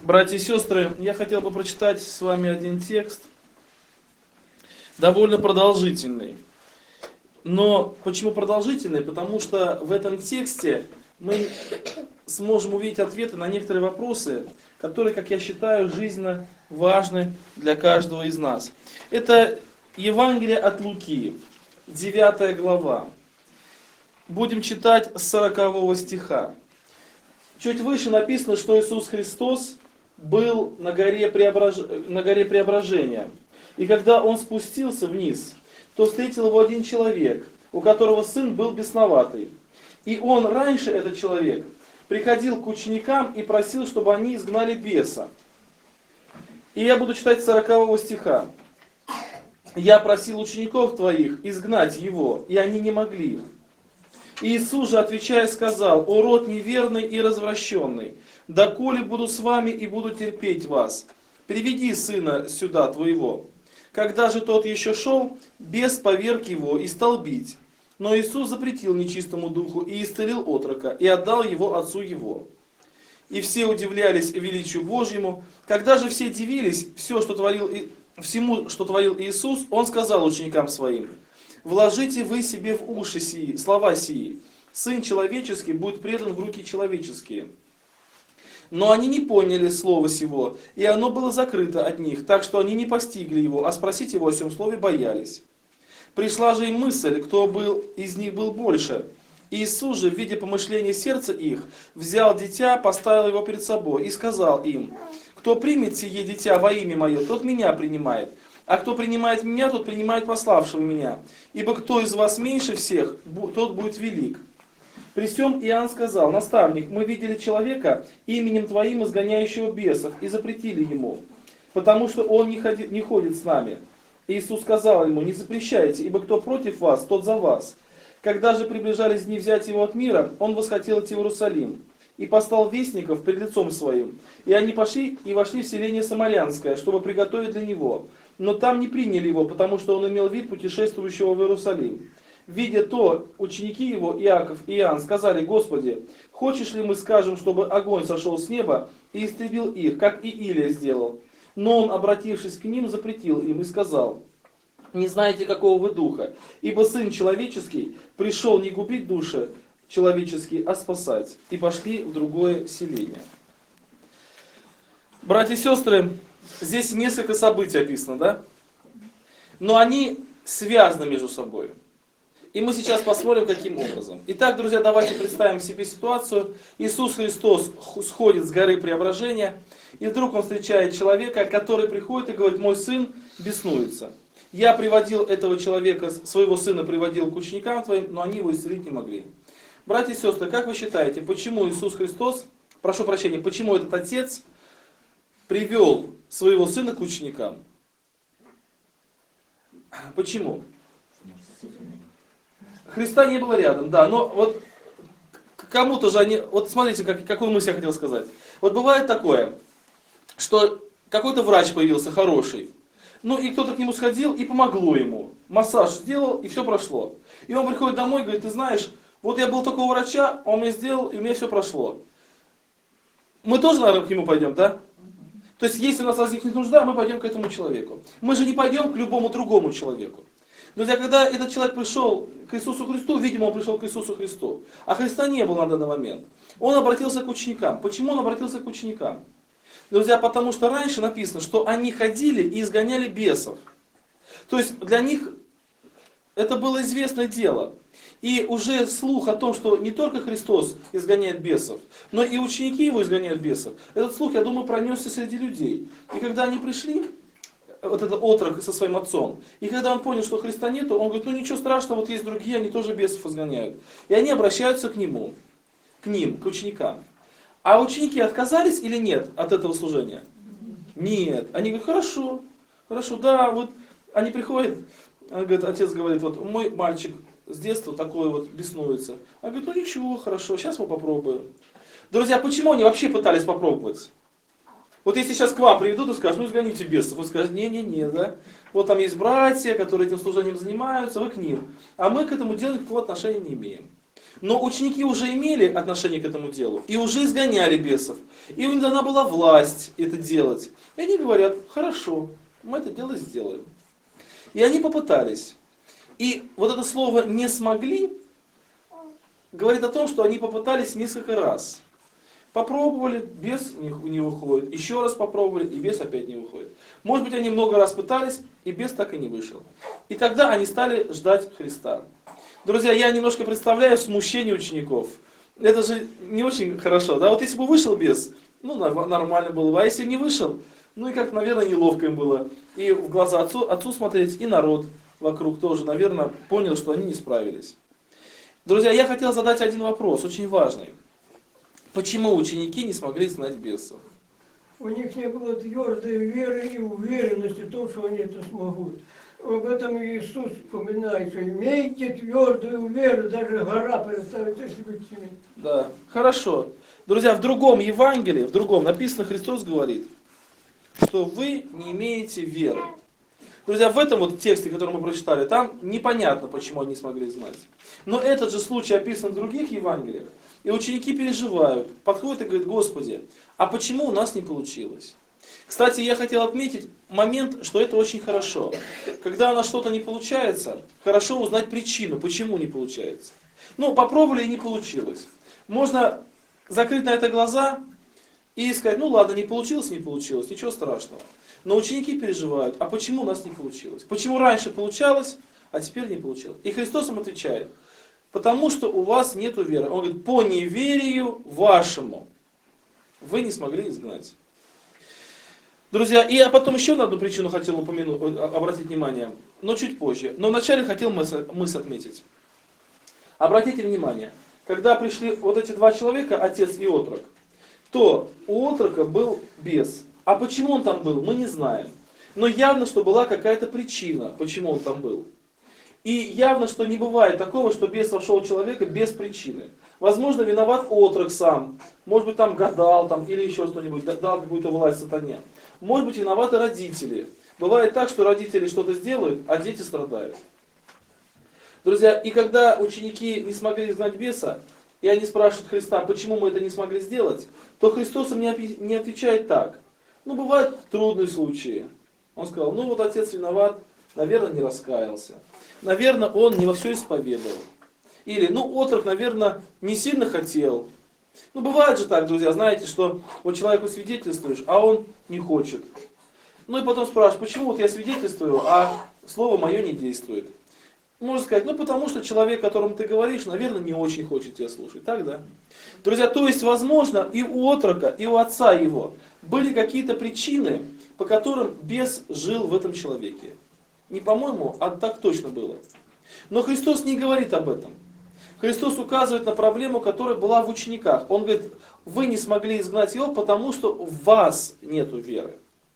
Братья и сестры, я хотел бы прочитать с вами один текст, довольно продолжительный. Но почему продолжительный? Потому что в этом тексте мы сможем увидеть ответы на некоторые вопросы, которые, как я считаю, жизненно важны для каждого из нас. Это Евангелие от Луки, 9 глава. Будем читать с 40 стиха. Чуть выше написано, что Иисус Христос был на горе Преображения. И когда Он спустился вниз, то встретил его один человек, у которого сын был бесноватый. И он раньше, этот человек, приходил к ученикам и просил, чтобы они изгнали беса. И я буду читать с 40 стиха. «Я просил учеников твоих изгнать его, и они не могли». И Иисус же, отвечая, сказал: «О род неверный и развращенный, доколе буду с вами и буду терпеть вас, приведи сына сюда твоего». Когда же тот еще шел, бес поверг его и стал бить. Но Иисус запретил нечистому духу и исцелил отрока, и отдал его отцу его. И все удивлялись величию Божьему. Когда же все дивились всему, что творил Иисус, Он сказал ученикам своим: «Вложите вы себе в уши сии, слова сии. Сын человеческий будет предан в руки человеческие». Но они не поняли слова сего, и оно было закрыто от них, так что они не постигли его, а спросить его о сем слове боялись. Пришла же им мысль, кто из них был больше. И Иисус же, видя помышления сердца их, взял дитя, поставил его перед собой и сказал им: «Кто примет сие дитя во имя мое, тот меня принимает. А кто принимает меня, тот принимает пославшего меня. Ибо кто из вас меньше всех, тот будет велик». При сем Иоанн сказал: «Наставник, мы видели человека, именем Твоим изгоняющего бесов, и запретили ему, потому что он не ходит с нами». Иисус сказал ему: «Не запрещайте, ибо кто против вас, тот за вас». Когда же приближались дни взять его от мира, он восхотел идти в Иерусалим, и послал вестников пред лицом своим. И они пошли и вошли в селение Самарянское, чтобы приготовить для него. Но там не приняли его, потому что он имел вид путешествующего в Иерусалим. Видя то, ученики его, Иаков и Иоанн, сказали: «Господи, хочешь ли мы скажем, чтобы огонь сошел с неба и истребил их, как и Илия сделал?» Но он, обратившись к ним, запретил им и сказал: «Не знаете, какого вы духа, ибо Сын Человеческий пришел не губить души человеческие, а спасать». И пошли в другое селение. Братья и сестры, здесь несколько событий описано, да? Но они связаны между собой. И мы сейчас посмотрим, каким образом. Итак, друзья, давайте представим себе ситуацию. Иисус Христос сходит с горы Преображения, и вдруг Он встречает человека, который приходит и говорит: «Мой сын беснуется. Я приводил этого человека, своего сына приводил к ученикам твоим, но они его исцелить не могли». Братья и сестры, как вы считаете, почему Иисус Христос, прошу прощения, почему этот отец привел своего сына к ученикам? Почему? Христа не было рядом, да, но вот кому-то же они... Вот смотрите, какую мысль я хотел сказать. Вот бывает такое, что какой-то врач появился хороший, ну и кто-то к нему сходил и помогло ему. Массаж сделал, и все прошло. И он приходит домой и говорит: «Ты знаешь, вот я был такого врача, он мне сделал, и у меня все прошло». Мы тоже, наверное, к нему пойдем, да? То есть, если у нас возникнет нужда, мы пойдем к этому человеку. Мы же не пойдем к любому другому человеку. Друзья, когда этот человек пришел к Иисусу Христу, видимо, он пришел к Иисусу Христу, а Христа не было на данный момент. Он обратился к ученикам. Почему он обратился к ученикам? Друзья, потому что раньше написано, что они ходили и изгоняли бесов. То есть для них это было известное дело. И уже слух о том, что не только Христос изгоняет бесов, но и ученики его изгоняют бесов, этот слух, я думаю, пронесся среди людей. И когда они пришли, вот этот отрок со своим отцом, и когда он понял, что Христа нету, он говорит: «Ну ничего страшного, вот есть другие, они тоже бесов изгоняют». И они обращаются к нему, к ним, к ученикам. А ученики отказались или нет от этого служения? Нет. Они говорят: «Хорошо, хорошо, да, вот». Они приходят, отец говорит: «Вот мой мальчик с детства такой вот беснуется». Он говорит: «Ну ничего, хорошо, сейчас мы попробуем». Друзья, почему они вообще пытались попробовать? Вот если сейчас к вам приведут и скажут: «Ну изгоните бесов», вы скажете: «Не-не-не, да. Вот там есть братья, которые этим служением занимаются, вы к ним». А мы к этому делу никакого отношения не имеем. Но ученики уже имели отношение к этому делу, и уже изгоняли бесов, и у них дана была власть это делать. И они говорят, хорошо, мы это дело сделаем. И они попытались. И вот это слово «не смогли» говорит о том, что они попытались несколько раз. Попробовали, бес не выходит. Еще раз попробовали, и бес опять не выходит. Может быть, они много раз пытались, и бес так и не вышел. И тогда они стали ждать Христа. Друзья, я немножко представляю смущение учеников. Это же не очень хорошо. Да? Вот если бы вышел бес, ну нормально было бы. А если не вышел, ну и как, наверное, неловко им было. И в глаза отцу смотреть, и народ вокруг тоже, наверное, понял, что они не справились. Друзья, я хотел задать один вопрос, очень важный. Почему ученики не смогли знать бесов? У них не было твердой веры и уверенности в том, что они это смогут. Об этом Иисус вспоминает, что имейте твердую веру, даже гора представить, если вы тянете. Да, хорошо. Друзья, в другом Евангелии, в другом написано, Христос говорит, что вы не имеете веры. Друзья, в этом вот тексте, который мы прочитали, там непонятно, почему они не смогли знать. Но этот же случай описан в других Евангелиях. И ученики переживают, подходят и говорят, Господи, а почему у нас не получилось? Кстати, я хотел отметить момент, что это очень хорошо. Когда у нас что-то не получается, хорошо узнать причину, почему не получается. Ну, попробовали и не получилось. Можно закрыть на это глаза и сказать, ну ладно, не получилось, ничего страшного. Но ученики переживают, а почему у нас не получилось? Почему раньше получалось, а теперь не получилось? И Христос им отвечает, потому что у вас нет веры. Он говорит, по неверию вашему вы не смогли изгнать. Друзья, и потом еще на одну причину хотел обратить внимание, но чуть позже. Но вначале хотел мысль отметить. Обратите внимание, когда пришли вот эти два человека, отец и отрок, то у отрока был бес. А почему он там был, мы не знаем. Но явно, что была какая-то причина, почему он там был. И явно, что не бывает такого, что бес вошел в человека без причины. Возможно, виноват отрок сам. Может быть, там гадал, там, или еще что-нибудь, дал какую-то власть сатане. Может быть, виноваты родители. Бывает так, что родители что-то сделают, а дети страдают. Друзья, и когда ученики не смогли изгнать беса, и они спрашивают Христа, почему мы это не смогли сделать, то Христос им не отвечает так. Ну, бывают трудные случаи. Он сказал, ну вот отец виноват, наверное, не раскаялся. Наверное, он не во все исповедовал. Или, ну, отрок, наверное, не сильно хотел. Ну, бывает же так, друзья, знаете, что вот человеку свидетельствуешь, а он не хочет. Ну, и потом спрашиваешь, почему вот я свидетельствую, а слово мое не действует. Можно сказать, ну, потому что человек, которому ты говоришь, наверное, не очень хочет тебя слушать. Так, да? Друзья, то есть, возможно, и у отрока, и у отца его были какие-то причины, по которым бес жил в этом человеке. Не по-моему, а так точно было. Но Христос не говорит об этом. Христос указывает на проблему, которая была в учениках. Он говорит, вы не смогли изгнать его, потому что в вас нету веры.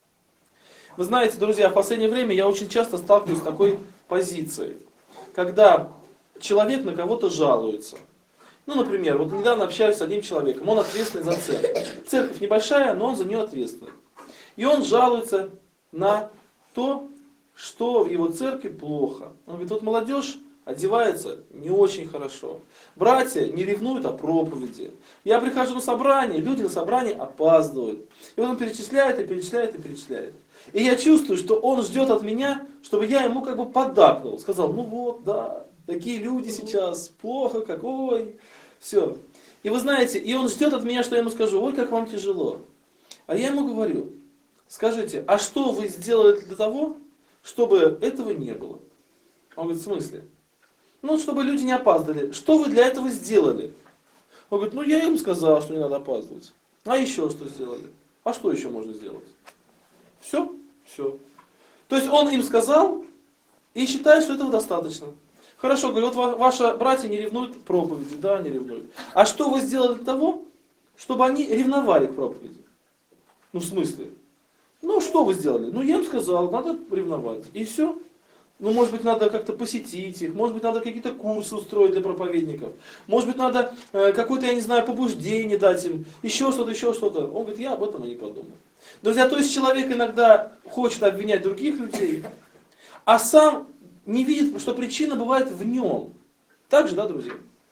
Вы знаете, друзья, в последнее время я очень часто сталкиваюсь с такой позицией. Когда человек на кого-то жалуется. Ну, например, вот недавно общаюсь с одним человеком, он ответственный за церковь. Церковь небольшая, но он за нее ответственный. И он жалуется на то, что в его церкви плохо. Он говорит, вот молодежь одевается не очень хорошо. Братья не ревнуют о проповеди. Я прихожу на собрание, люди на собрание опаздывают. И он перечисляет, и перечисляет, и перечисляет. И я чувствую, что он ждет от меня, чтобы я ему как бы поддакнул. Сказал, ну вот, да, такие люди сейчас, плохо, какой. Все. И вы знаете, и он ждет от меня, что я ему скажу, ой, как вам тяжело. А я ему говорю, скажите, а что вы сделали для того, чтобы этого не было? Он говорит, в смысле? Ну, чтобы люди не опаздывали. Что вы для этого сделали? Он говорит, ну я им сказал, что не надо опаздывать. А еще что сделали? А что еще можно сделать? Все? Все. То есть он им сказал и считает, что этого достаточно. Хорошо, говорю, вот ваши братья не ревнуют к проповеди. Да, не ревнуют. А что вы сделали для того, чтобы они ревновали к проповеди? Ну, в смысле? Ну, что вы сделали? Ну, я им сказал, надо ревновать. И все. Ну, может быть, надо как-то посетить их, может быть, надо какие-то курсы устроить для проповедников, может быть, надо какое-то, я не знаю, побуждение дать им, еще что-то, еще что-то. Он говорит, я об этом и не подумал. Друзья, то есть человек иногда хочет обвинять других людей, а сам не видит, что причина бывает в нем. Так же, да, друзья?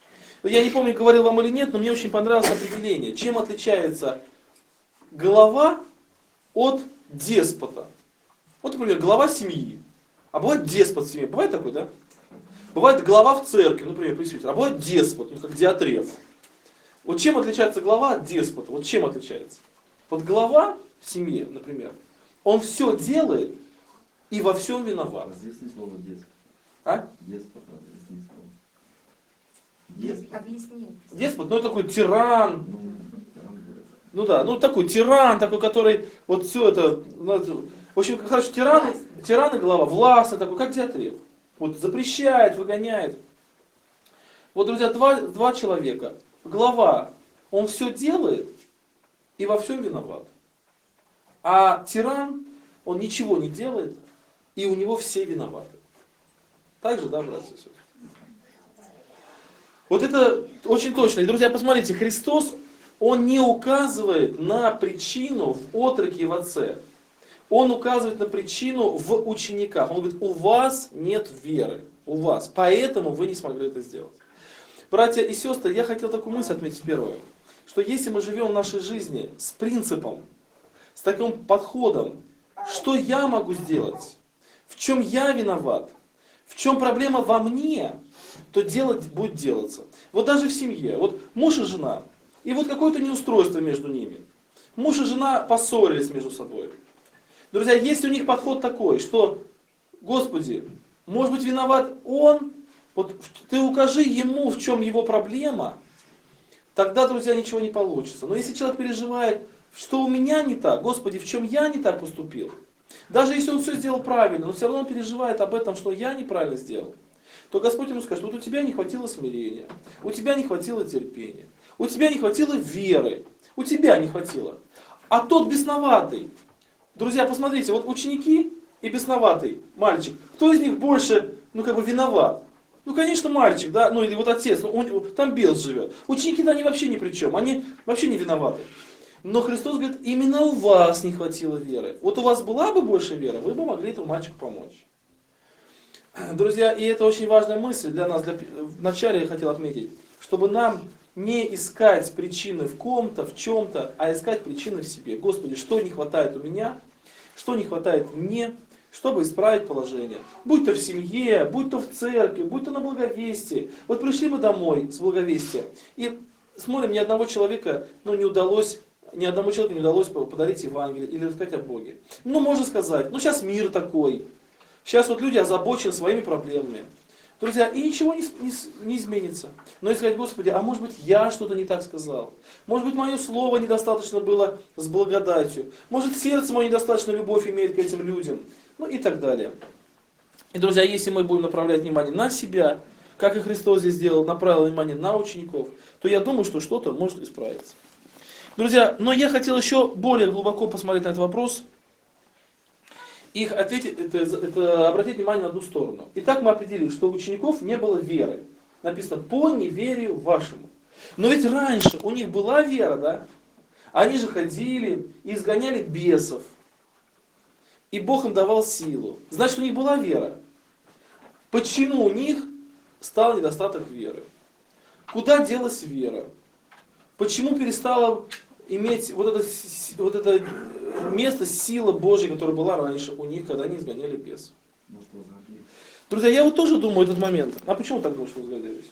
Я не помню, говорил вам или нет, но мне очень понравилось определение. Чем отличается глава от деспота? Вот, например, глава семьи. А бывает деспот в семье. Бывает такой, да? Бывает глава в церкви, например, пресвитер. А бывает деспот, ну, как диатреф. Вот чем отличается глава от деспота? Вот чем отличается? Вот глава в семье, например, он все делает и во всем виноват. Разъясни слово деспот. А? Деспот, разъясни слово. Деспот. Объясни. Деспот, ну, это такой тиран. Ну, там говорят. Ну да, ну такой тиран, такой, который вот все это, ну, в общем, короче, тиран и глава, властный такой, как диатреф. Вот запрещает, выгоняет. Вот, друзья, два человека. Глава, он все делает и во всем виноват. А тиран, он ничего не делает, и у него все виноваты. Так же, да, братья и сестры? Вот это очень точно. И, друзья, посмотрите, Христос, он не указывает на причину в отроке и в отце. Он указывает на причину в учениках. Он говорит, у вас нет веры. У вас. Поэтому вы не смогли это сделать. Братья и сестры, я хотел такую мысль отметить первую. Что если мы живем в нашей жизни с принципом, с таким подходом, что я могу сделать, в чем я виноват, в чем проблема во мне, то делать будет делаться. Вот даже в семье. Вот муж и жена. И вот какое-то неустройство между ними. Муж и жена поссорились между собой. Друзья, если у них подход такой, что, Господи, может быть виноват он, вот ты укажи ему, в чем его проблема, тогда, друзья, ничего не получится. Но если человек переживает, что у меня не так, Господи, в чем я не так поступил, даже если он все сделал правильно, но все равно он переживает об этом, что я неправильно сделал, то Господь ему скажет, вот у тебя не хватило смирения, у тебя не хватило терпения, у тебя не хватило веры, у тебя не хватило. А тот бесноватый, друзья, посмотрите, вот ученики и бесноватый мальчик, кто из них больше, виноват? Ну, конечно, мальчик, да, ну или вот отец, там бес живет. Ученики-то они вообще ни при чем, они вообще не виноваты. Но Христос говорит, именно у вас не хватило веры. Вот у вас была бы больше веры, вы бы могли этому мальчику помочь. Друзья, и это очень важная мысль для нас. Вначале я хотел отметить, чтобы нам не искать причины в ком-то, в чем-то, а искать причины в себе. Господи, что не хватает у меня, что не хватает мне, чтобы исправить положение. Будь то в семье, будь то в церкви, будь то на благовестии. Вот пришли мы домой с благовестия, и смотрим, ни одному человеку не удалось подарить Евангелие или рассказать о Боге. Ну, можно сказать, сейчас мир такой. Сейчас вот люди озабочены своими проблемами. Друзья, и ничего не изменится. Но если сказать, Господи, а может быть я что-то не так сказал? Может быть мое слово недостаточно было с благодатью? Может сердце мое недостаточно любовь имеет к этим людям? Ну и так далее. И, друзья, если мы будем направлять внимание на себя, как и Христос здесь сделал, направил внимание на учеников, то я думаю, что что-то может исправиться. Друзья, но я хотел еще более глубоко посмотреть на этот вопрос. И обратить внимание на одну сторону. Итак, мы определили, что у учеников не было веры. Написано, по неверию вашему. Но ведь раньше у них была вера, да? Они же ходили и изгоняли бесов. И Бог им давал силу. Значит, у них была вера. Почему у них стал недостаток веры? Куда делась вера? Почему перестала иметь вот это место, сила Божья, которая была раньше у них, когда они изгоняли бесов? Друзья, я вот тоже думаю этот момент. А почему так думаешь, что возгорелись?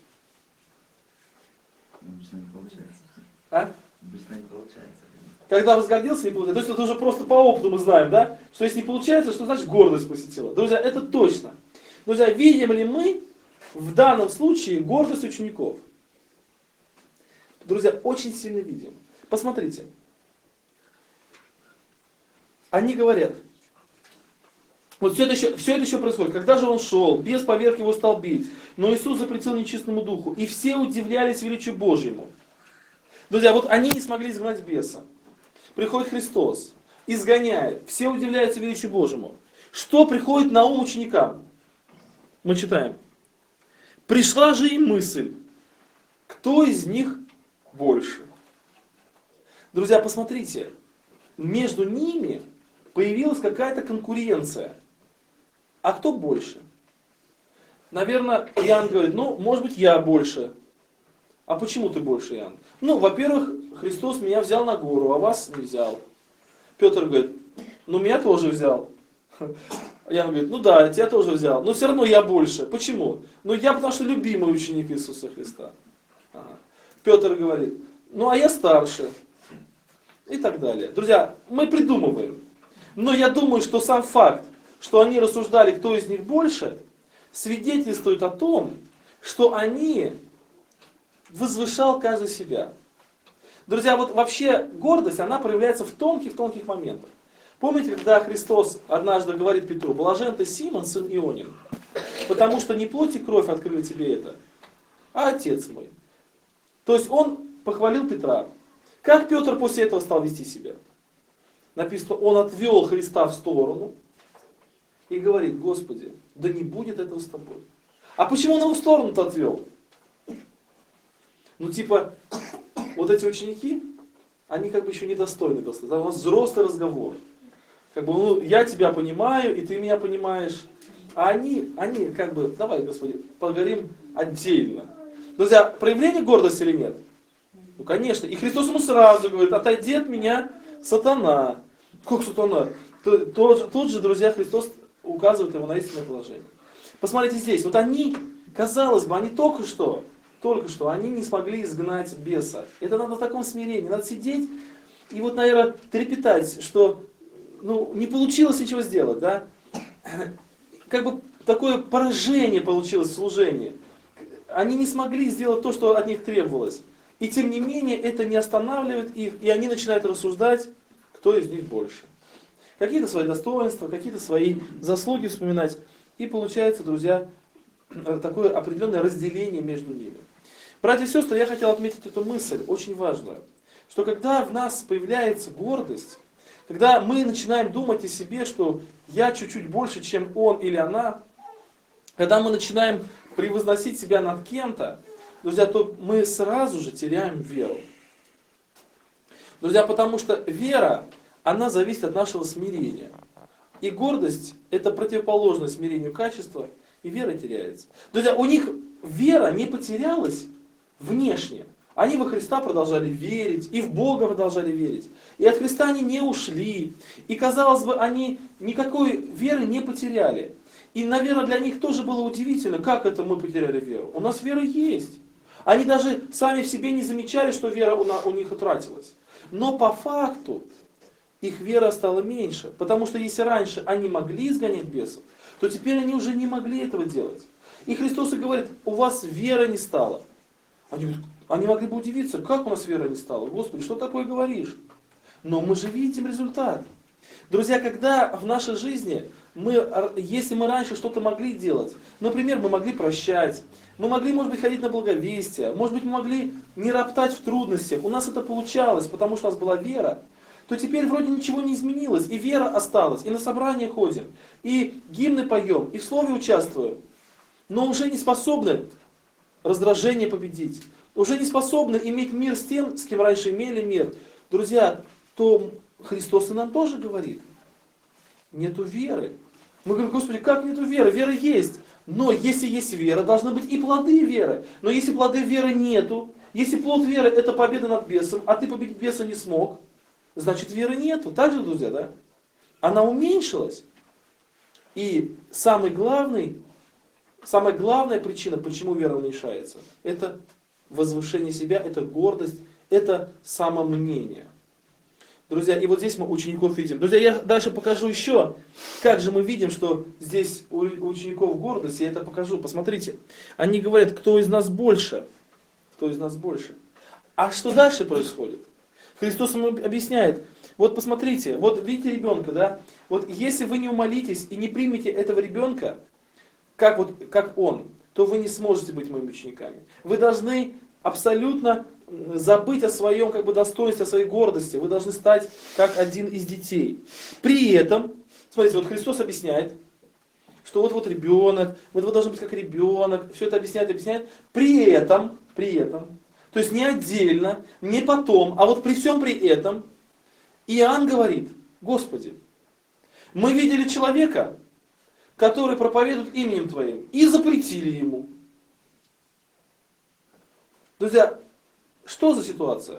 Обычно не получается. А? Обычно не получается. Когда возгордился, не получается. То есть это уже просто по опыту мы знаем, да? Что если не получается, что значит гордость посетила. Друзья, это точно. Друзья, видим ли мы в данном случае гордость учеников? Друзья, очень сильно видим. Посмотрите. Они говорят, вот все это еще происходит. Когда же он шел, бес поверх его стал бить, но Иисус запретил нечистому духу, и все удивлялись величию Божьему. Друзья, вот они не смогли изгнать беса. Приходит Христос, изгоняет, все удивляются величию Божьему. Что приходит на ум ученикам? Мы читаем. Пришла же им мысль, кто из них больше? Друзья, посмотрите, между ними появилась какая-то конкуренция. А кто больше? Наверное, Иоанн говорит, может быть, я больше. А почему ты больше, Иоанн? Ну, во-первых, Христос меня взял на гору, а вас не взял. Петр говорит, ну меня тоже взял. Иоанн говорит, ну да, тебя тоже взял, но все равно я больше. Почему? Ну я потому что любимый ученик Иисуса Христа. Ага. Петр говорит, ну а я старше. И так далее. Друзья, мы придумываем. Но я думаю, что сам факт, что они рассуждали, кто из них больше, свидетельствует о том, что они возвышал каждый себя. Друзья, вот вообще гордость, она проявляется в тонких моментах. Помните, когда Христос однажды говорит Петру, блажен ты, Симон, сын Ионин, потому что не плоть и кровь открыли тебе это, а Отец мой. То есть он похвалил Петра. Как Петр после этого стал вести себя? Написано, он отвел Христа в сторону и говорит, Господи, да не будет этого с тобой. А почему он его в сторону-то отвел? Ну типа, вот эти ученики, они как бы еще недостойны. У нас взрослый разговор. Как бы, ну, я тебя понимаю, и ты меня понимаешь. А они как бы, давай, Господи, поговорим отдельно. Друзья, проявление гордости или нет? Ну, конечно. И Христос ему сразу говорит, отойди от меня, сатана. Как сатана? Тут же, друзья, Христос указывает его на истинное положение. Посмотрите здесь. Вот они, казалось бы, они только что, они не смогли изгнать беса. Это надо в таком смирении. Надо сидеть и вот, наверное, трепетать, что ну, не получилось ничего сделать, да? Как бы такое поражение получилось в служении. Они не смогли сделать то, что от них требовалось. И тем не менее, это не останавливает их, и они начинают рассуждать, кто из них больше. Какие-то свои достоинства, какие-то свои заслуги вспоминать. И получается, друзья, такое определенное разделение между ними. Братья и сестры, я хотел отметить эту мысль, очень важную. Что когда в нас появляется гордость, когда мы начинаем думать о себе, что я чуть-чуть больше, чем он или она, когда мы начинаем превозносить себя над кем-то, друзья, то мы сразу же теряем веру. Друзья, потому что вера, она зависит от нашего смирения. И гордость – это противоположность смирению качества, и вера теряется. Друзья, у них вера не потерялась внешне. Они во Христа продолжали верить, и в Бога продолжали верить. И от Христа они не ушли. И, казалось бы, они никакой веры не потеряли. И, наверное, для них тоже было удивительно, как это мы потеряли веру. У нас вера есть. Они даже сами в себе не замечали, что вера у них утратилась. Но по факту их вера стала меньше. Потому что если раньше они могли изгонять бесов, то теперь они уже не могли этого делать. И Христос и говорит, у вас вера не стала. Они могли бы удивиться, как у нас вера не стала. Господи, что такое говоришь? Но мы же видим результат. Друзья, когда в нашей жизни, если мы раньше что-то могли делать, например, мы могли прощать, мы могли, может быть, ходить на благовестие, может быть, мы могли не роптать в трудностях, у нас это получалось, потому что у нас была вера, то теперь вроде ничего не изменилось, и вера осталась, и на собрания ходим, и гимны поем, и в слове участвуем, но уже не способны раздражение победить, уже не способны иметь мир с тем, с кем раньше имели мир. Друзья, то Христос и нам тоже говорит, нету веры. Мы говорим, Господи, как нету веры? Вера есть. Но если есть вера, должны быть и плоды веры. Но если плоды веры нету, если плод веры это победа над бесом, а ты победить беса не смог, значит веры нету. Так же, друзья, да? Она уменьшилась. И самая главная причина, почему вера уменьшается, это возвышение себя, это гордость, это самомнение. Друзья, и вот здесь мы учеников видим. Друзья, я дальше покажу еще, как же мы видим, что здесь у учеников гордость, я это покажу. Посмотрите, они говорят, кто из нас больше? Кто из нас больше? А что дальше происходит? Христос ему объясняет, вот посмотрите, вот видите ребенка, да? Вот если вы не умолитесь и не примете этого ребенка, как он, то вы не сможете быть моими учениками. Вы должны абсолютно забыть о своем достоинстве, о своей гордости. Вы должны стать как один из детей. При этом, смотрите, вот Христос объясняет, что вот ребенок, вот вы должны быть как ребенок, все это объясняет. При этом, то есть не отдельно, не потом, а вот при всем при этом, Иоанн говорит, Господи, мы видели человека, который проповедует именем Твоим, и запретили ему. Друзья, что за ситуация?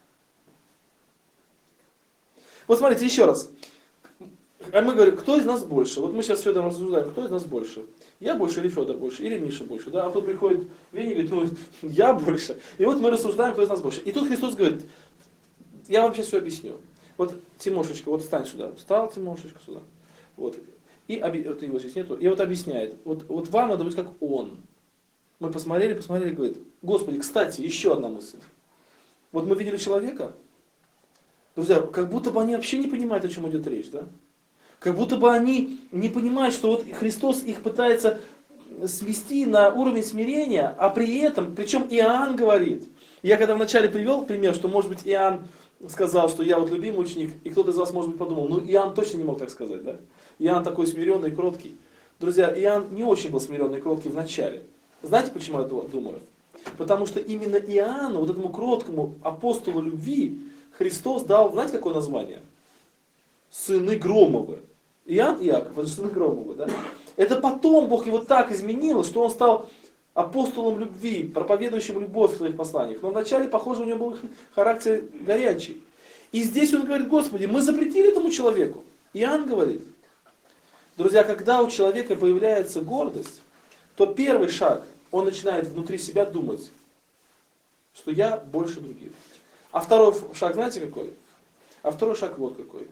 Вот смотрите, еще раз. А мы говорим, кто из нас больше? Вот мы сейчас с Федором рассуждаем, кто из нас больше? Я больше или Федор больше, или Миша больше, да? А тут приходит Веня и говорит, ну, я больше. И вот мы рассуждаем, кто из нас больше. И тут Христос говорит, я вам сейчас все объясню. Вот, Тимошечка, вот встань сюда. Встал Тимошечка сюда. Вот. И вот его здесь нету. И вот объясняет. Вот вам надо быть как он. Мы посмотрели, говорит, Господи, кстати, еще одна мысль. Вот мы видели человека, друзья, как будто бы они вообще не понимают, о чем идет речь, да? Как будто бы они не понимают, что вот Христос их пытается свести на уровень смирения, а при этом, причем Иоанн говорит, я когда вначале привел пример, что может быть Иоанн сказал, что я вот любимый ученик, и кто-то из вас может быть подумал, ну Иоанн точно не мог так сказать, да? Иоанн такой смиренный, кроткий. Друзья, Иоанн не очень был смиренный и кроткий в начале. Знаете, почему я думаю? Потому что именно Иоанну, вот этому кроткому апостолу любви, Христос дал, знаете, какое название? Сыны Громовы. Иоанн и Иаков, это сыны Громовы, да? Это потом Бог его так изменил, что он стал апостолом любви, проповедующим любовь в своих посланиях. Но вначале, похоже, у него был характер горячий. И здесь он говорит, Господи, мы запретили этому человеку. Иоанн говорит, друзья, когда у человека появляется гордость, то первый шаг, он начинает внутри себя думать, что я больше других. А второй шаг, знаете какой? А второй шаг вот какой.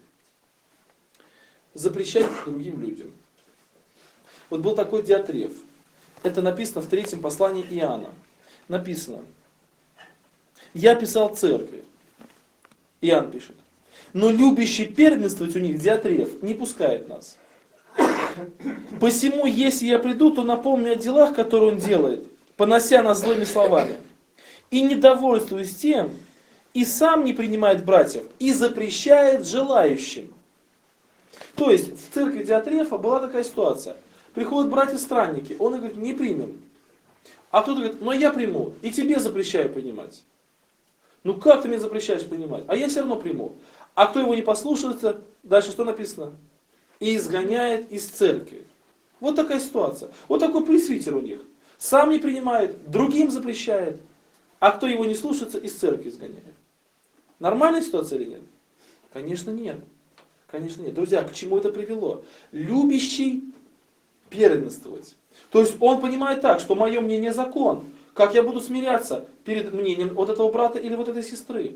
Запрещать другим людям. Вот был такой Диатреф. Это написано в 3 послании Иоанна. Написано. Я писал церкви. Иоанн пишет. Но любящий первенствовать у них Диатреф не пускает нас. Посему, если я приду, то напомню о делах, которые он делает, понося нас злыми словами. И недовольствуясь тем, и сам не принимает братьев, и запрещает желающим. То есть в церкви Диатрефа была такая ситуация. Приходят братья-странники, он говорит, не примем. А кто-то говорит, ну я приму, и тебе запрещаю принимать. Ну как ты мне запрещаешь принимать? А я все равно приму. А кто его не послушается, дальше что написано? И изгоняет из церкви. Вот такая ситуация. Вот такой пресвитер у них. Сам не принимает, другим запрещает. А кто его не слушается, из церкви изгоняет. Нормальная ситуация или нет? Конечно нет. Конечно нет. Друзья, к чему это привело? Любящий первенствовать. То есть он понимает так, что мое мнение закон. Как я буду смиряться перед мнением вот этого брата или вот этой сестры.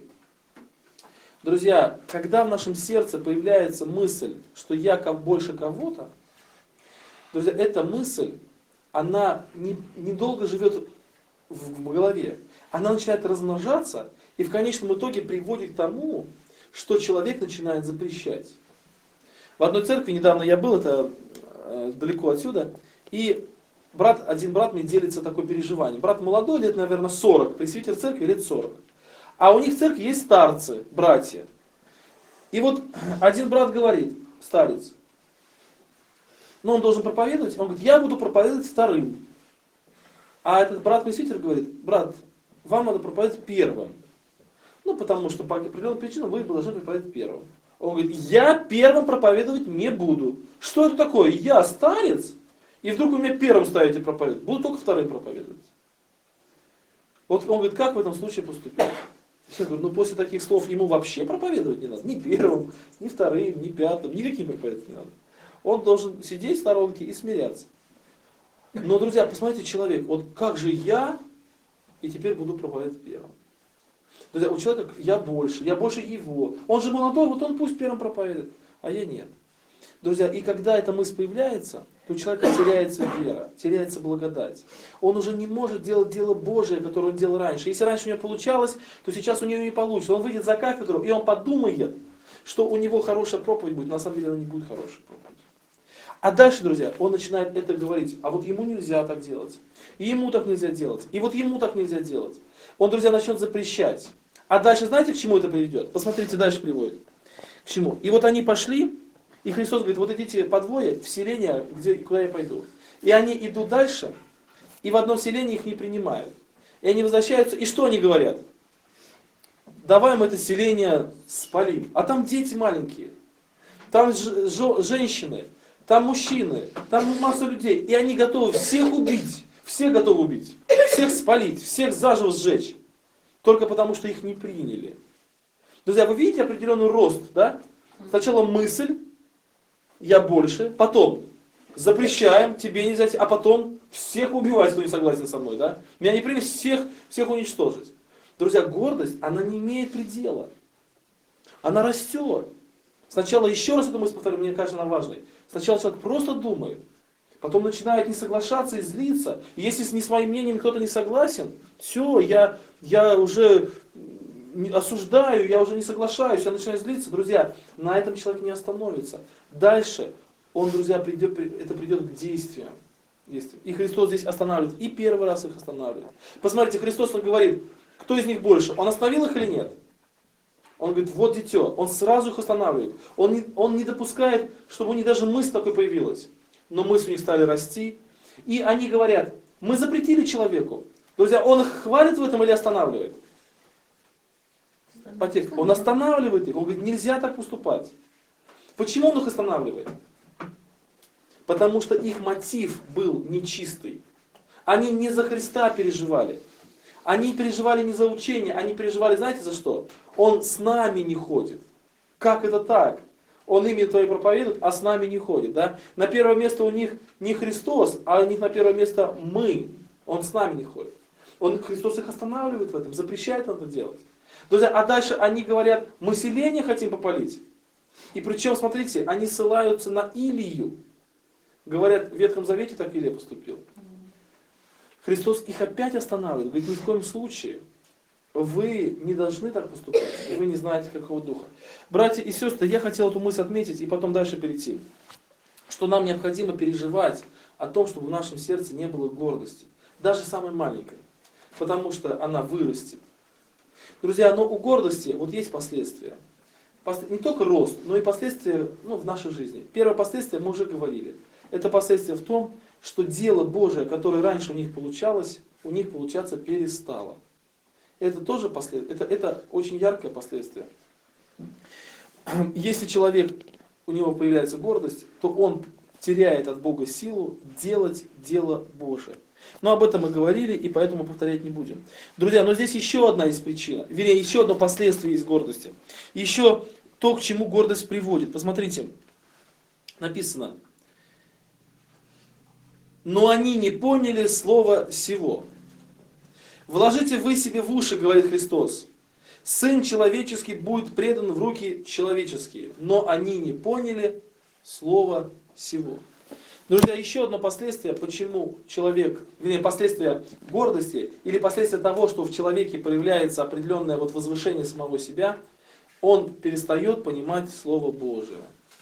Друзья, когда в нашем сердце появляется мысль, что я больше кого-то, друзья, эта мысль, она недолго живет в голове. Она начинает размножаться и в конечном итоге приводит к тому, что человек начинает запрещать. В одной церкви недавно я был, это далеко отсюда, и один брат мне делится такое переживание. Брат молодой, лет, наверное, 40, пресвитер церкви лет 40. А у них в церкви есть старцы, братья. И вот один брат говорит, старец, но он должен проповедовать, он говорит, я буду проповедовать вторым. А этот брат-пресвитер говорит, брат, вам надо проповедовать первым. Ну, потому что по определенным причинам вы должны проповедовать первым. Он говорит, я первым проповедовать не буду. Что это такое? Я старец, и вдруг вы меня первым ставите проповедовать. Буду только вторым проповедовать. Вот он говорит, как в этом случае поступить? Я говорю, ну после таких слов ему вообще проповедовать не надо. Ни первым, ни вторым, ни пятым, никаким проповедовать не надо. Он должен сидеть в сторонке и смиряться. Но, друзья, посмотрите, человек, вот как же я, и теперь буду проповедовать первым. Друзья, у человека я больше его. Он же молодой, вот он пусть первым проповедует, а я нет. Друзья, и когда эта мысль появляется, то у человека теряется вера, теряется благодать. Он уже не может делать дело Божие, которое он делал раньше. Если раньше у него получалось, то сейчас у него не получится. Он выйдет за кафедру, и он подумает, что у него хорошая проповедь будет. На самом деле она не будет хорошей проповедь. А дальше, друзья, он начинает это говорить. А вот ему нельзя так делать. И ему так нельзя делать. И вот ему так нельзя делать. Он, друзья, начнет запрещать. А дальше знаете, к чему это приведет? Посмотрите, дальше приводит. К чему? И вот они пошли, и Христос говорит, вот идите по двое в селение, куда я пойду. И они идут дальше, и в одном селении их не принимают. И они возвращаются, и что они говорят? Давай мы это селение спалим. А там дети маленькие, там женщины, там мужчины, там масса людей. И они готовы всех убить, всех готовы убить, всех спалить, всех заживо сжечь. только потому, что их не приняли. Друзья, вы видите определенный рост, да? Сначала мысль, я больше, потом запрещаем, тебе нельзя, а потом всех убивать, кто не согласен со мной, да? Меня не приняли, всех уничтожить. Друзья, гордость, она не имеет предела. Она растет. Сначала, еще раз эту мысль повторю, мне кажется, она важной. Сначала человек просто думает, потом начинает не соглашаться и злиться. И если с не своим мнением кто-то не согласен, все, я уже осуждаю, я уже не соглашаюсь, я начинаю злиться. Друзья, на этом человек не остановится. Дальше он, друзья, это придет к действиям. И Христос здесь останавливает. И первый раз их останавливает. Посмотрите, Христос, он говорит, кто из них больше? Он остановил их или нет? Он говорит, вот дитё. Он сразу их останавливает. Он не допускает, чтобы у них даже мысль такой появилась. Но мысли у них стали расти. И они говорят, мы запретили человеку. Друзья, он их хвалит в этом или останавливает? По тексту. Он останавливает их. Он говорит, нельзя так поступать. Почему он их останавливает? Потому что их мотив был нечистый. Они не за Христа переживали. Они переживали не за учение, они переживали, знаете, за что? Он с нами не ходит. Как это так? Он имя Твое проповедует, а с нами не ходит. Да? На первое место у них не Христос, а у них на первое место мы. Он с нами не ходит. Христос их останавливает в этом, запрещает это делать. Друзья, а дальше они говорят, мы селение хотим попалить. И причем, смотрите, они ссылаются на Илию. Говорят, в Ветхом Завете так Илия поступил. Христос их опять останавливает. Говорит, ни в коем случае. Вы не должны так поступать. Вы не знаете, какого духа. Братья и сестры, я хотел эту мысль отметить и потом дальше перейти. Что нам необходимо переживать о том, чтобы в нашем сердце не было гордости. Даже самой маленькой. Потому что она вырастет. Друзья, но у гордости вот есть последствия. Не только рост, но и последствия в нашей жизни. Первое последствие мы уже говорили. Это последствие в том, что дело Божие, которое раньше у них получалось, у них получаться перестало. Это тоже последствие, это очень яркое последствие. Если человек, у него появляется гордость, то он теряет от Бога силу делать дело Божие. Но об этом мы говорили, и поэтому повторять не будем. Друзья, но здесь еще одна из причин, вернее, еще одно последствие есть гордости. Еще то, к чему гордость приводит. Посмотрите, написано. Но они не поняли слова сего. Вложите вы себе в уши, говорит Христос. Сын человеческий будет предан в руки человеческие. Но они не поняли слова сего. Друзья, еще одно последствие, почему человек, вернее, последствие гордости, или последствие того, что в человеке проявляется определенное возвышение самого себя, он перестает понимать Слово Божие.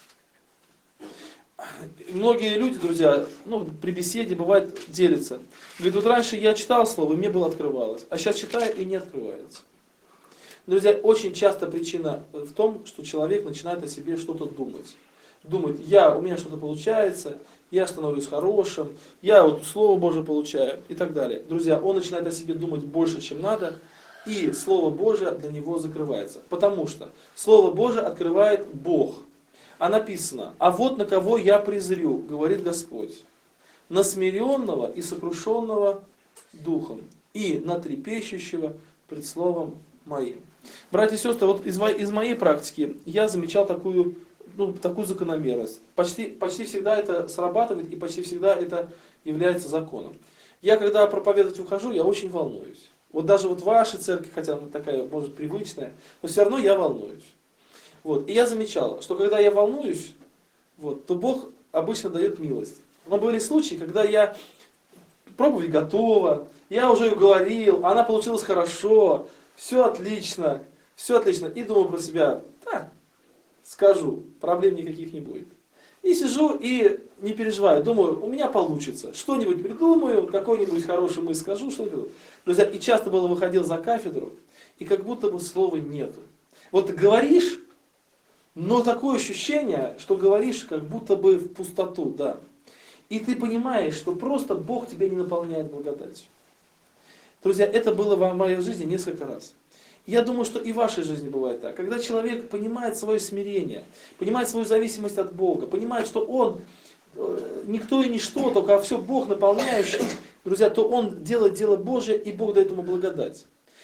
Многие люди, друзья, при беседе бывает делятся. Говорят, вот раньше я читал Слово, и мне было открывалось, а сейчас читаю и не открывается. Друзья, очень часто причина в том, что человек начинает о себе что-то думать. Думает, у меня что-то получается, я становлюсь хорошим, я Слово Божие получаю и так далее. Друзья, он начинает о себе думать больше, чем надо, и Слово Божие для него закрывается. Потому что Слово Божие открывает Бог. А написано, а вот на кого я презрю, говорит Господь, на смиренного и сокрушенного духом, и на трепещущего пред словом моим. Братья и сестры, из моей практики я замечал такую закономерность. Почти всегда это срабатывает, и почти всегда это является законом. Я, когда проповедовать ухожу, я очень волнуюсь. Даже в вашей церкви, хотя она такая, может, привычная, но все равно я волнуюсь. И я замечал, что когда я волнуюсь, то Бог обычно дает милость. Но были случаи, когда я проповедь готова, я уже ее говорил, она получилась хорошо, все отлично, и думаю про себя, скажу, проблем никаких не будет. И сижу и не переживаю, думаю, у меня получится, что-нибудь придумаю, какой-нибудь хороший мысль скажу, что-нибудь. Друзья, и часто выходил за кафедру, и как будто бы слова нету. Говоришь, но такое ощущение, что говоришь как будто бы в пустоту, да. И ты понимаешь, что просто Бог тебя не наполняет благодатью. Друзья, это было в моей жизни несколько раз. Я думаю, что и в вашей жизни бывает так. Когда человек понимает свое смирение, понимает свою зависимость от Бога, понимает, что он никто и ничто, только все Бог наполняющий, друзья, то он делает дело Божие, и Бог дает ему благодать.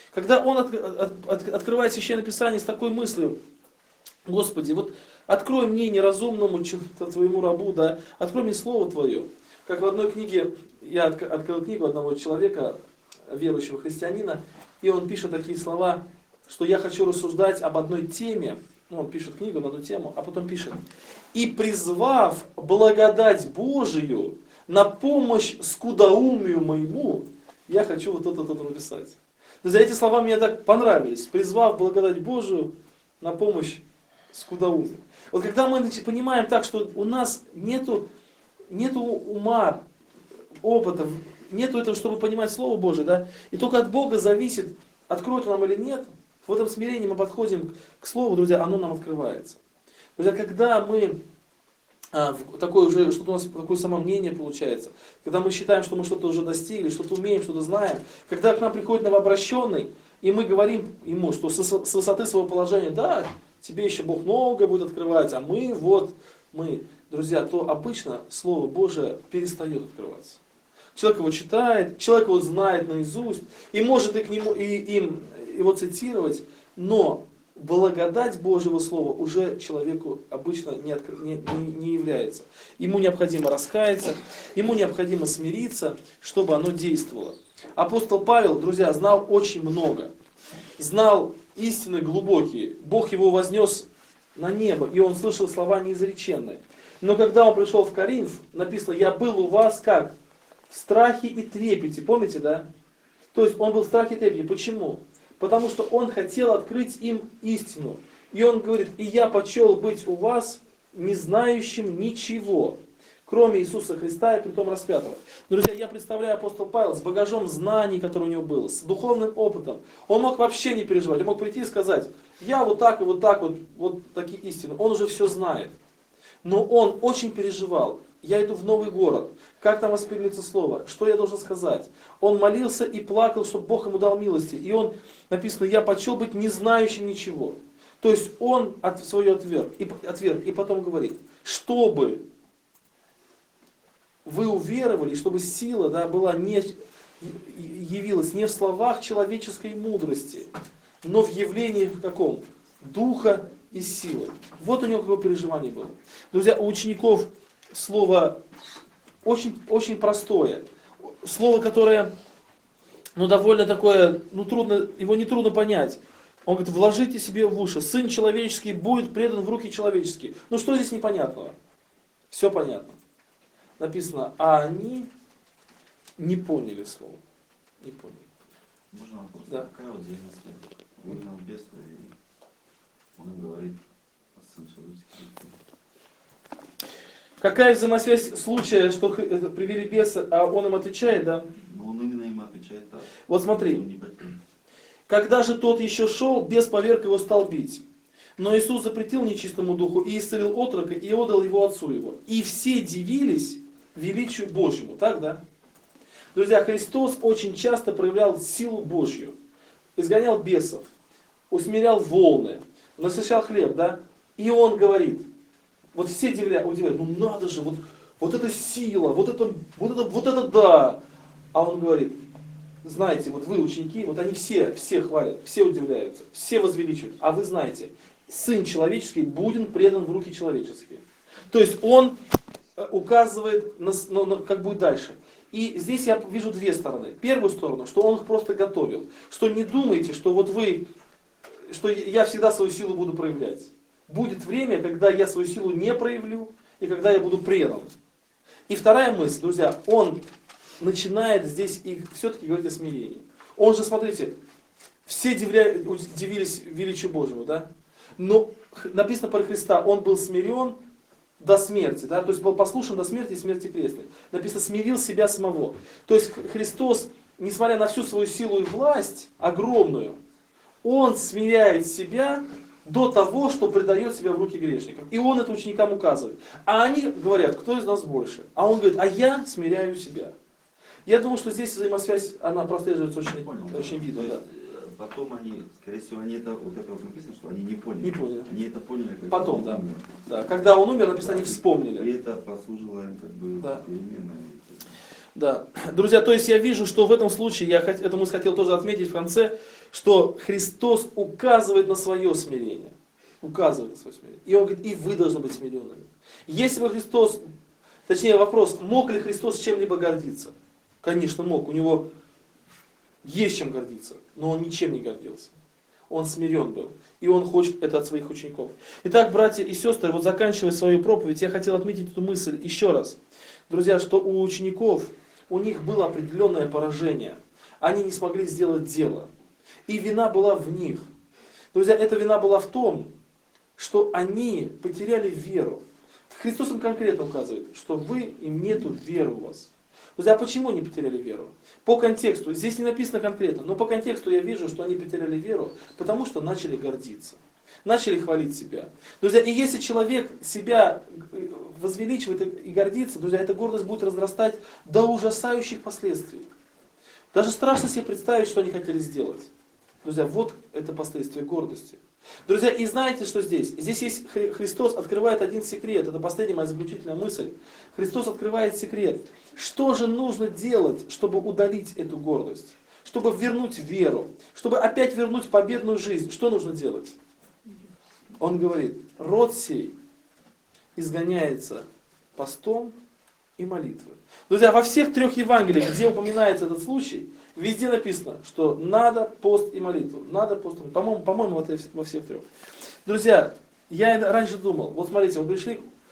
Когда он открывает Священное Писание с такой мыслью: Господи, вот открой мне неразумному твоему рабу, да, открой мне Слово Твое. Как в одной книге, я открыл книгу одного человека, верующего христианина, и он пишет такие слова, что я хочу рассуждать об одной теме. Ну, он пишет книгу на одну тему, а потом пишет: и призвав благодать Божию на помощь скудоумию моему, я хочу вот это написать. За эти слова мне так понравились. Призвав благодать Божию на помощь скудоумию. Вот когда мы понимаем так, что у нас нету ума, опыта, нету этого, чтобы понимать Слово Божие, да, и только от Бога зависит, откроет он нам или нет, в этом смирении мы подходим к Слову, друзья, оно нам открывается. Друзья, когда мы такое уже, что-то у нас такое самомнение получается, когда мы считаем, что мы что-то уже достигли, что-то умеем, что-то знаем, когда к нам приходит новообращенный, и мы говорим ему, что с высоты своего положения, да, тебе еще Бог много будет открывать, а мы, друзья, то обычно Слово Божие перестает открываться. Человек его читает, человек его знает наизусть, и может и к нему, им его цитировать, но благодать Божьего Слова уже человеку обычно не является. Ему необходимо раскаяться, ему необходимо смириться, чтобы оно действовало. Апостол Павел, друзья, знал очень много. Знал истины глубокие. Бог его вознес на небо, и он слышал слова неизреченные. Но когда он пришел в Коринф, написано: я был у вас как? В страхе и трепете. Помните, да? То есть он был в страхе и трепете. Почему? Потому что он хотел открыть им истину. И он говорит: и я почел быть у вас не знающим ничего, кроме Иисуса Христа и притом распятого. Друзья, я представляю апостола Павла с багажом знаний, который у него был, с духовным опытом. Он мог вообще не переживать, он мог прийти и сказать: я вот так и вот так вот такие истины. Он уже все знает. Но он очень переживал. Я иду в новый город. Как там воспринимается слово? Что я должен сказать? Он молился и плакал, чтобы Бог ему дал милости. И он, написано: я почел быть не знающим ничего. То есть он свое отверг. И потом говорит: чтобы вы уверовали, чтобы сила, да, явилась не в словах человеческой мудрости, но в явлении в каком? Духа и силы. Вот у него какое переживание было. Друзья, у учеников слово очень, очень простое. Слово, которое довольно такое, его нетрудно понять. Он говорит: вложите себе в уши: Сын человеческий будет предан в руки человеческие. Что здесь непонятного? Все понятно. Написано: а они не поняли слово. Не поняли. Можно вопрос? Да. Какая вот взаимосвязь? Выгнал беса, и он говорит: Сын человеческий. Какая взаимосвязь случая, что привели беса, а он им отвечает, да? Но он именно им отвечает так. Вот смотри. Он не хотел. Когда же тот еще шел, бес поверг его стал бить. Но Иисус запретил нечистому духу и исцелил отрока, и отдал его отцу его. И все дивились величию Божьему. Так, да? Друзья, Христос очень часто проявлял силу Божью. Изгонял бесов, усмирял волны, насыщал хлеб, да? И он говорит, вот все удивляют: надо же, вот эта сила, вот это да. А он говорит: знаете, вот вы, ученики, вот они все хвалят, все удивляются, все возвеличивают. А вы знаете, Сын человеческий будет предан в руки человеческие. То есть он указывает, как будет дальше. И здесь я вижу две стороны. Первую сторону, что он их просто готовил. Что не думайте, что что я всегда свою силу буду проявлять. Будет время, когда я свою силу не проявлю, и когда я буду предан. И вторая мысль, друзья, он начинает здесь и все-таки говорить о смирении. Он же, смотрите, все удивились величию Божьему, да? Но написано про Христа: он был смирен до смерти, да? То есть был послушен до смерти и смерти крестной. Написано: смирил себя самого. То есть Христос, несмотря на всю свою силу и власть огромную, он смиряет себя до того, что предает себя в руки грешникам. И он это ученикам указывает. А они говорят: кто из нас больше? А он говорит: а я смиряю себя. Я думаю, что здесь взаимосвязь, она прослеживается очень видно. Да. Потом они, скорее всего, они это, вот это вот написано, что они не поняли. Не поняли. Они это поняли, когда Потом, он да. умер. Да. Когда он умер, написано, они вспомнили. И это послужило им как бы Да. переменой. Да. Друзья, то есть я вижу, что в этом случае, я эту мысль хотел тоже отметить в конце, что Христос указывает на свое смирение. Указывает на свое смирение. И он говорит, и вы должны быть смиренными. Если бы Христос, точнее вопрос, мог ли Христос чем-либо гордиться? Конечно мог, у него есть чем гордиться, но он ничем не гордился. Он смирен был. И он хочет это от своих учеников. Итак, братья и сестры, вот заканчивая свою проповедь, я хотел отметить эту мысль еще раз. Друзья, что у учеников, у них было определенное поражение. Они не смогли сделать дело. И вина была в них. Друзья, эта вина была в том, что они потеряли веру. Христос им конкретно указывает, что вы, им нету веры у вас. Друзья, а почему они потеряли веру? По контексту, здесь не написано конкретно, но по контексту я вижу, что они потеряли веру, потому что начали гордиться. Начали хвалить себя. Друзья, и если человек себя возвеличивает и гордится, друзья, эта гордость будет разрастать до ужасающих последствий. Даже страшно себе представить, что они хотели сделать. Друзья, вот это последствия гордости. Друзья, и знаете, что здесь? Здесь есть Христос открывает один секрет. Это последняя моя заключительная мысль. Христос открывает секрет. Что же нужно делать, чтобы удалить эту гордость? Чтобы вернуть веру? Чтобы опять вернуть победную жизнь? Что нужно делать? Он говорит, род сей изгоняется постом и молитвой. Друзья, во всех 3 Евангелиях, где упоминается этот случай, везде написано, что надо пост и молитву. Надо пост и молитву. По-моему, во всех 3. Друзья, я раньше думал, вот смотрите, вы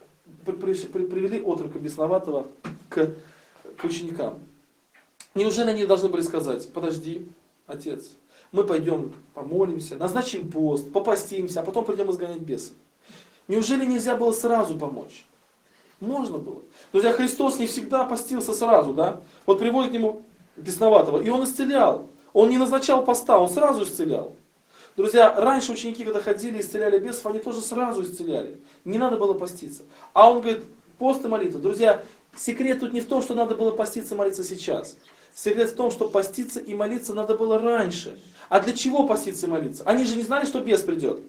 привели отрока бесноватого к ученикам. Неужели они должны были сказать, подожди, отец, мы пойдем помолимся, назначим пост, попастимся, а потом придем изгонять бесов. Неужели нельзя было сразу помочь? Можно было. Друзья, Христос не всегда постился сразу, да? Вот приводит к нему бесноватого, и он исцелял. Он не назначал поста, он сразу исцелял. Друзья, раньше ученики, когда ходили и исцеляли бесов, они тоже сразу исцеляли. Не надо было поститься. А он говорит, пост и молитва. Друзья, секрет тут не в том, что надо было поститься и молиться сейчас. Секрет в том, что поститься и молиться надо было раньше. А для чего поститься и молиться? Они же не знали, что бес придет.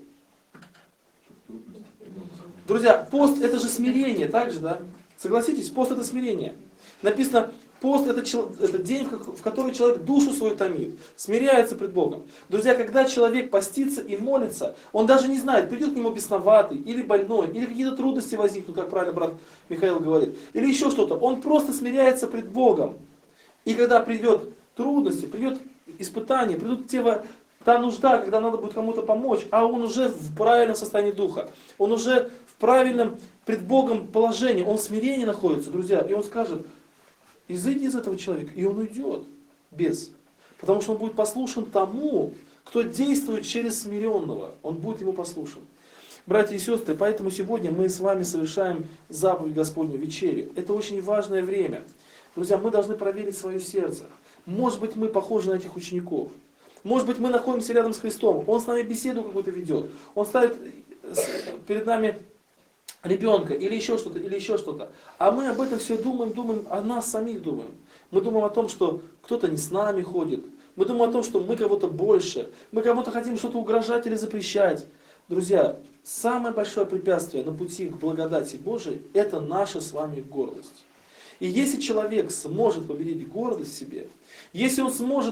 Друзья, пост это же смирение, так же, да? Согласитесь, пост это смирение. Написано, пост это день, в который человек душу свою томит, смиряется пред Богом. Друзья, когда человек постится и молится, он даже не знает, придет к нему бесноватый, или больной, или какие-то трудности возникнут, как правильно брат Михаил говорит, или еще что-то. Он просто смиряется пред Богом. И когда придет трудности, придет испытание, придут та нужда, когда надо будет кому-то помочь, а он уже в правильном состоянии духа, он уже в правильном пред Богом положении, он в смирении находится, друзья, и он скажет, изыди из этого человека, и он уйдет без. Потому что он будет послушен тому, кто действует через смиренного, он будет ему послушен. Братья и сестры, поэтому сегодня мы с вами совершаем заповедь Господню, вечерю. Это очень важное время. Друзья, мы должны проверить свое сердце. Может быть, мы похожи на этих учеников. Может быть, мы находимся рядом с Христом. Он с нами беседу какую-то ведет. Он ставит перед нами ребенка или еще что-то, или еще что-то. А мы об этом все думаем, о нас самих думаем. Мы думаем о том, что кто-то не с нами ходит. Мы думаем о том, что мы кого-то больше. Мы кому-то хотим что-то угрожать или запрещать. Друзья, самое большое препятствие на пути к благодати Божией – это наша с вами гордость. И если человек сможет победить гордость в себе, если он сможет,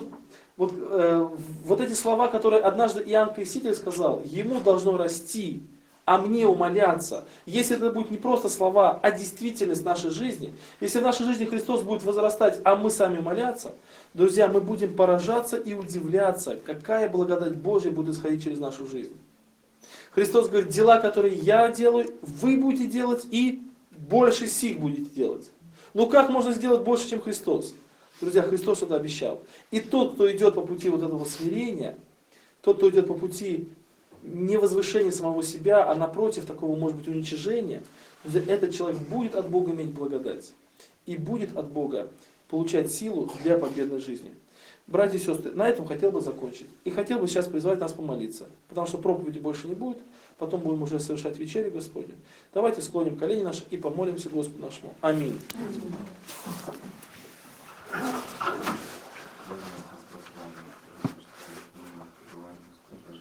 вот эти слова, которые однажды Иоанн Креститель сказал, ему должно расти, а мне умоляться. Если это будет не просто слова, а действительность нашей жизни, если в нашей жизни Христос будет возрастать, а мы сами умоляться, друзья, мы будем поражаться и удивляться, какая благодать Божья будет исходить через нашу жизнь. Христос говорит, дела, которые я делаю, вы будете делать и больше сих будете делать. Ну как можно сделать больше, чем Христос? Друзья, Христос это обещал. И тот, кто идет по пути вот этого смирения, тот, кто идет по пути не возвышения самого себя, а напротив такого, может быть, уничижения, этот человек будет от Бога иметь благодать. И будет от Бога получать силу для победной жизни. Братья и сестры, на этом хотел бы закончить. И хотел бы сейчас призвать нас помолиться. Потому что проповеди больше не будет. Потом будем уже совершать вечерю Господню. Давайте склоним колени наши и помолимся Господу нашему. Аминь.